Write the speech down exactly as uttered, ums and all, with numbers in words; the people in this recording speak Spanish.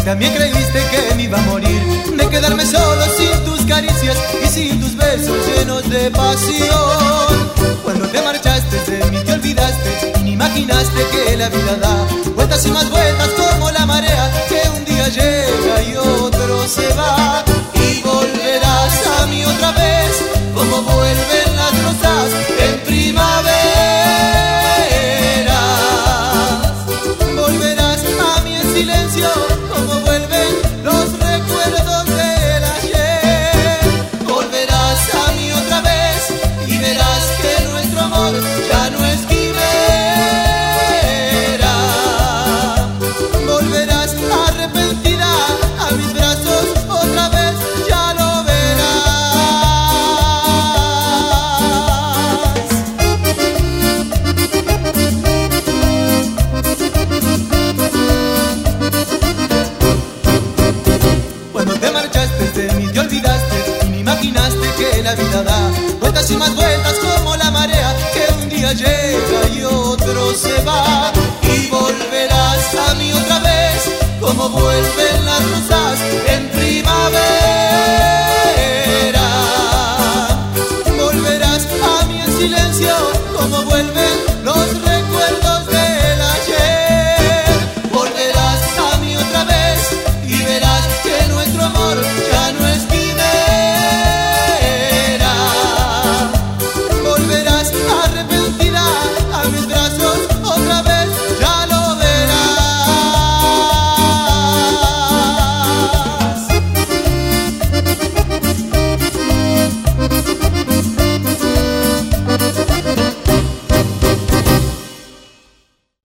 también creíste que me iba a morir, de quedarme solo sin tus caricias y sin tus besos llenos de pasión. Cuando te marchaste de mí te olvidaste y ni imaginaste que la vida da vueltas y más vueltas como la marea, que un día llega y otro se va. Y volverás a mí otra vez como vuelven las rosas en primavera. Volverás a mí en silencio como vuelven los recuerdos del ayer. Volverás a mí otra vez y verás que nuestro amor ya no es quimera. Volverás arrepentida a mis brazos otra vez, ya lo verás. Cuando te marchaste de mí te olvidaste y ni imaginaste que la vida da vueltas y más vueltas